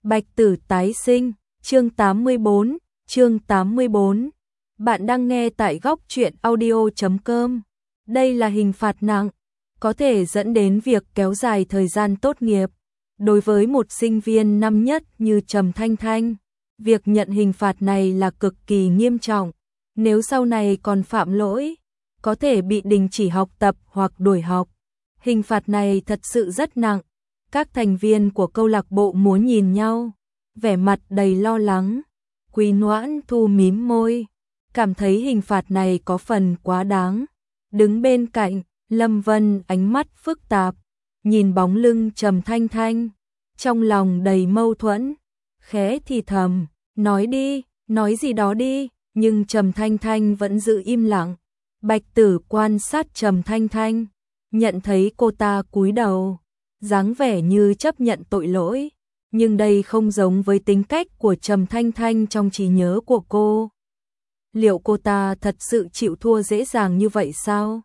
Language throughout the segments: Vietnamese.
Bạch Tử tái sinh, chương 84, chương 84. Bạn đang nghe tại góc truyện audio.com. Đây là hình phạt nặng, có thể dẫn đến việc kéo dài thời gian tốt nghiệp. Đối với một sinh viên năm nhất như Trầm Thanh Thanh, việc nhận hình phạt này là cực kỳ nghiêm trọng. Nếu sau này còn phạm lỗi, có thể bị đình chỉ học tập hoặc đuổi học. Hình phạt này thật sự rất nặng. Các thành viên của câu lạc bộ múa nhìn nhau, vẻ mặt đầy lo lắng. Quý Noãn Thu mím môi, cảm thấy hình phạt này có phần quá đáng. Đứng bên cạnh, Lâm Vân ánh mắt phức tạp, nhìn bóng lưng Trầm Thanh Thanh, trong lòng đầy mâu thuẫn, khẽ thì thầm, nói đi, nói gì đó đi, nhưng Trầm Thanh Thanh vẫn giữ im lặng. Bạch Tử quan sát Trầm Thanh Thanh, nhận thấy cô ta cúi đầu, dáng vẻ như chấp nhận tội lỗi, nhưng đây không giống với tính cách của Trầm Thanh Thanh trong trí nhớ của cô. Liệu cô ta thật sự chịu thua dễ dàng như vậy sao?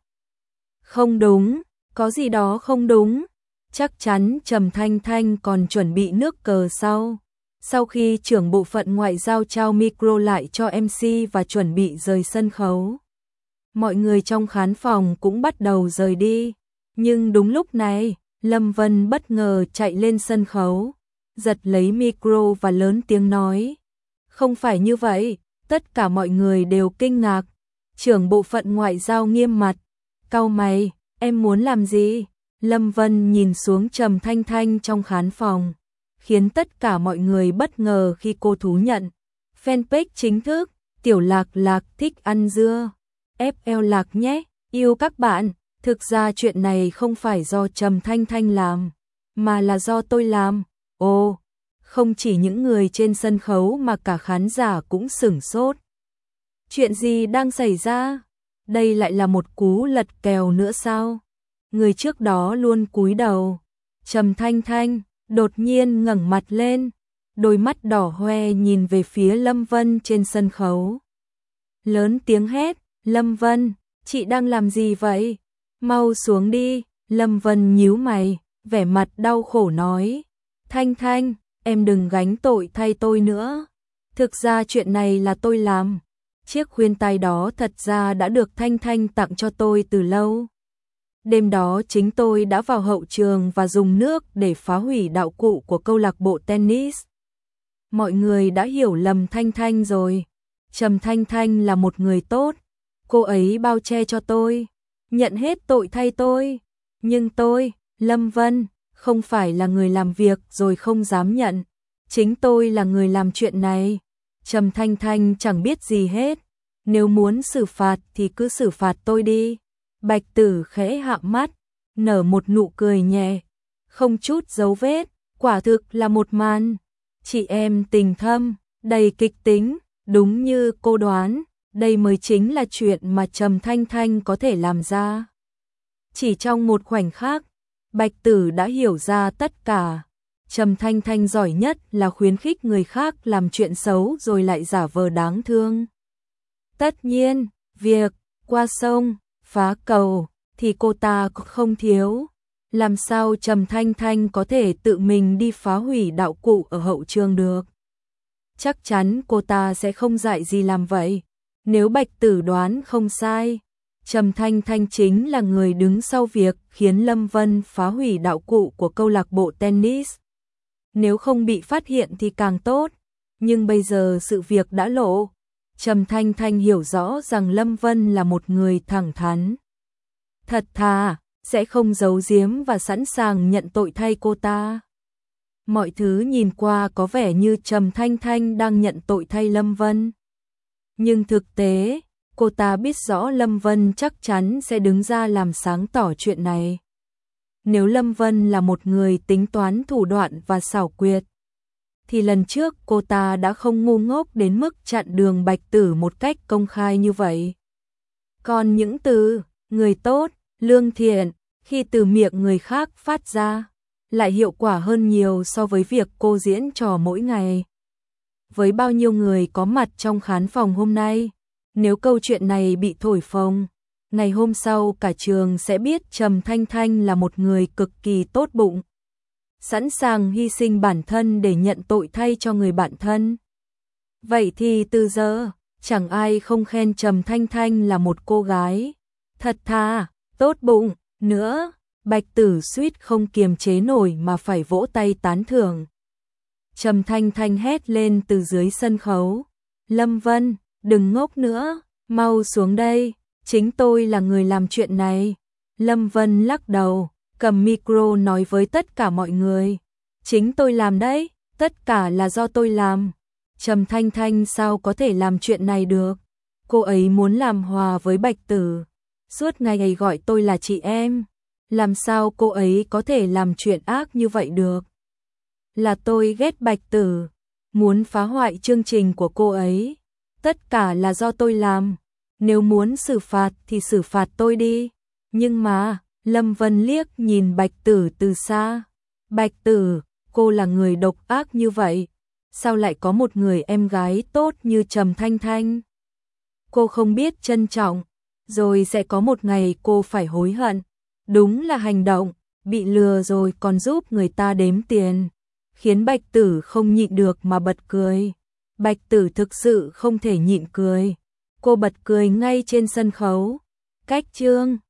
Không đúng, có gì đó không đúng. Chắc chắn Trầm Thanh Thanh còn chuẩn bị nước cờ sau. Sau khi trưởng bộ phận ngoại giao trao micro lại cho MC và chuẩn bị rời sân khấu, mọi người trong khán phòng cũng bắt đầu rời đi. Nhưng đúng lúc này, Lâm Vân bất ngờ chạy lên sân khấu, giật lấy micro và lớn tiếng nói. Không phải như vậy, tất cả mọi người đều kinh ngạc. Trưởng bộ phận ngoại giao nghiêm mặt, cau mày, em muốn làm gì? Lâm Vân nhìn xuống Trầm Thanh Thanh trong khán phòng, khiến tất cả mọi người bất ngờ khi cô thú nhận. Fanpage chính thức, Tiểu Lạc Lạc thích ăn dưa, FL Lạc nhé, yêu các bạn. Thực ra chuyện này không phải do Trầm Thanh Thanh làm, mà là do tôi làm. Ồ, không chỉ những người trên sân khấu mà cả khán giả cũng sửng sốt. Chuyện gì đang xảy ra? Đây lại là một cú lật kèo nữa sao? Người trước đó luôn cúi đầu, Trầm Thanh Thanh đột nhiên ngẩng mặt lên, đôi mắt đỏ hoe nhìn về phía Lâm Vân trên sân khấu. Lớn tiếng hét, Lâm Vân, chị đang làm gì vậy? Mau xuống đi. Lâm Vân nhíu mày, vẻ mặt đau khổ nói. Thanh Thanh, em đừng gánh tội thay tôi nữa. Thực ra chuyện này là tôi làm. Chiếc khuyên tai đó thật ra đã được Thanh Thanh tặng cho tôi từ lâu. Đêm đó chính tôi đã vào hậu trường và dùng nước để phá hủy đạo cụ của câu lạc bộ tennis. Mọi người đã hiểu lầm Thanh Thanh rồi. Trầm Thanh Thanh là một người tốt. Cô ấy bao che cho tôi, nhận hết tội thay tôi. Nhưng tôi, Lâm Vân, không phải là người làm việc rồi không dám nhận. Chính tôi là người làm chuyện này. Trầm Thanh Thanh chẳng biết gì hết. Nếu muốn xử phạt thì cứ xử phạt tôi đi. Bạch Tử khẽ hạ mắt, nở một nụ cười nhẹ, không chút dấu vết. Quả thực là một màn chị em tình thâm, đầy kịch tính. Đúng như cô đoán, đây mới chính là chuyện mà Trầm Thanh Thanh có thể làm ra. Chỉ trong một khoảnh khắc, Bạch Tử đã hiểu ra tất cả. Trầm Thanh Thanh giỏi nhất là khuyến khích người khác làm chuyện xấu rồi lại giả vờ đáng thương. Tất nhiên, việc qua sông, phá cầu thì cô ta không thiếu. Làm sao Trầm Thanh Thanh có thể tự mình đi phá hủy đạo cụ ở hậu trường được? Chắc chắn cô ta sẽ không dại gì làm vậy. Nếu Bạch Tử đoán không sai, Trầm Thanh Thanh chính là người đứng sau việc khiến Lâm Vân phá hủy đạo cụ của câu lạc bộ tennis. Nếu không bị phát hiện thì càng tốt, nhưng bây giờ sự việc đã lộ. Trầm Thanh Thanh hiểu rõ rằng Lâm Vân là một người thẳng thắn, thật thà, sẽ không giấu giếm và sẵn sàng nhận tội thay cô ta. Mọi thứ nhìn qua có vẻ như Trầm Thanh Thanh đang nhận tội thay Lâm Vân. Nhưng thực tế, cô ta biết rõ Lâm Vân chắc chắn sẽ đứng ra làm sáng tỏ chuyện này. Nếu Lâm Vân là một người tính toán thủ đoạn và xảo quyệt, thì lần trước cô ta đã không ngu ngốc đến mức chặn đường Bạch Tử một cách công khai như vậy. Còn những từ, người tốt, lương thiện, khi từ miệng người khác phát ra, lại hiệu quả hơn nhiều so với việc cô diễn trò mỗi ngày. Với bao nhiêu người có mặt trong khán phòng hôm nay, nếu câu chuyện này bị thổi phồng, ngày hôm sau cả trường sẽ biết Trầm Thanh Thanh là một người cực kỳ tốt bụng. sẵn sàng hy sinh bản thân để nhận tội thay cho người bạn thân. Vậy thì từ giờ, chẳng ai không khen Trầm Thanh Thanh là một cô gái thật thà, tốt bụng, nữa. Bạch Tử suýt không kiềm chế nổi mà phải vỗ tay tán thưởng. Trầm Thanh Thanh hét lên từ dưới sân khấu. Lâm Vân, đừng ngốc nữa, mau xuống đây, chính tôi là người làm chuyện này. Lâm Vân lắc đầu, cầm micro nói với tất cả mọi người. Chính tôi làm đấy, tất cả là do tôi làm. Trầm Thanh Thanh sao có thể làm chuyện này được? Cô ấy muốn làm hòa với Bạch Tử. Suốt ngày ấy gọi tôi là chị em. Làm sao cô ấy có thể làm chuyện ác như vậy được? Là tôi ghét Bạch Tử, muốn phá hoại chương trình của cô ấy. Tất cả là do tôi làm. Nếu muốn xử phạt thì xử phạt tôi đi. Nhưng mà, Lâm Vân liếc nhìn Bạch Tử từ xa. Bạch Tử, cô là người độc ác như vậy. Sao lại có một người em gái tốt như Trầm Thanh Thanh? Cô không biết trân trọng, rồi sẽ có một ngày cô phải hối hận. Đúng là hành động, bị lừa rồi còn giúp người ta đếm tiền. Khiến Bạch Tử không nhịn được mà bật cười. Bạch Tử thực sự không thể nhịn cười. Cô bật cười ngay trên sân khấu. Cách chương